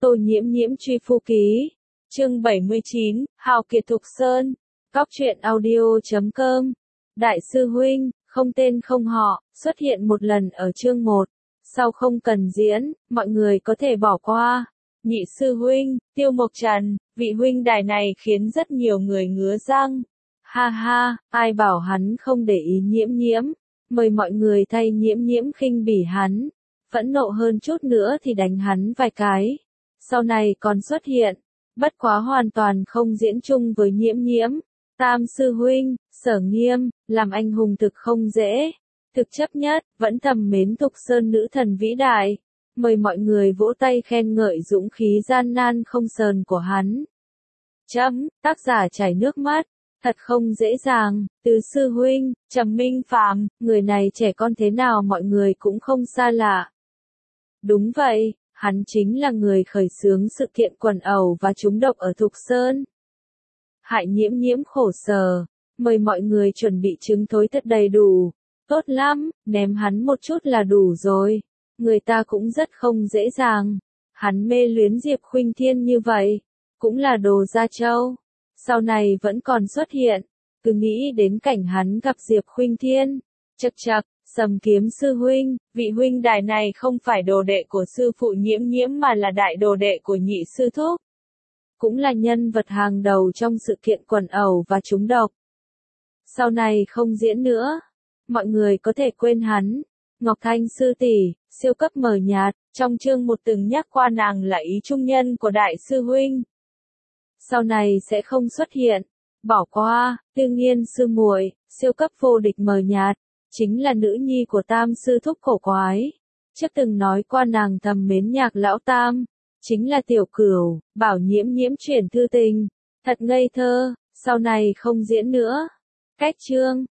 Tô Nhiễm Nhiễm truy phu ký. Chương 79, Hào kiệt Thục Sơn. Cóc truyện audio.com. Đại sư huynh, không tên không họ, xuất hiện một lần ở chương 1. Sau không cần diễn, mọi người có thể bỏ qua. Nhị sư huynh, Tiêu Mộc Trần, vị huynh đài này khiến rất nhiều người ngứa răng. Ha ha, ai bảo hắn không để ý Nhiễm Nhiễm, mời mọi người thay Nhiễm Nhiễm khinh bỉ hắn. Phẫn nộ hơn chút nữa thì đánh hắn vài cái. Sau này còn xuất hiện, bất quá hoàn toàn không diễn chung với Nhiễm Nhiễm. Tam sư huynh, Sở Nghiêm, làm anh hùng thực không dễ. Thực chấp nhất, vẫn thầm mến Thục Sơn nữ thần vĩ đại. Mời mọi người vỗ tay khen ngợi dũng khí gian nan không sờn của hắn. Tác giả chảy nước mắt. Thật không dễ dàng, Từ sư huynh, Trầm Minh Phạm, người này trẻ con thế nào mọi người cũng không xa lạ. Đúng vậy, hắn chính là người khởi xướng sự kiện quần ẩu và trúng độc ở Thục Sơn. Hại Nhiễm Nhiễm khổ sở, mời mọi người chuẩn bị trứng thối thật đầy đủ. Tốt lắm, ném hắn một chút là đủ rồi. Người ta cũng rất không dễ dàng. Hắn mê luyến Diệp Khuynh Thiên như vậy, cũng là đồ gia châu. Sau này vẫn còn xuất hiện, cứ nghĩ đến cảnh hắn gặp Diệp Khuynh Thiên. Chậc chậc, Sầm Kiếm sư huynh, vị huynh đài này không phải đồ đệ của sư phụ Nhiễm Nhiễm mà là đại đồ đệ của nhị sư thúc. Cũng là nhân vật hàng đầu trong sự kiện quần ẩu và trúng độc. Sau này không diễn nữa, mọi người có thể quên hắn. Ngọc Thanh sư tỷ, siêu cấp mờ nhạt, trong chương 1 từng nhắc qua nàng là ý trung nhân của đại sư huynh. Sau này sẽ không xuất hiện. Bỏ qua, Tư Nghiên sư muội, siêu cấp vô địch mờ nhạt, chính là nữ nhi của Tam sư thúc cổ quái. Trước từng nói qua nàng thầm mến Nhạc lão Tam, chính là Tiểu Cửu, bảo Nhiễm Nhiễm chuyển thư tình. Thật ngây thơ, sau này không diễn nữa. Cách chương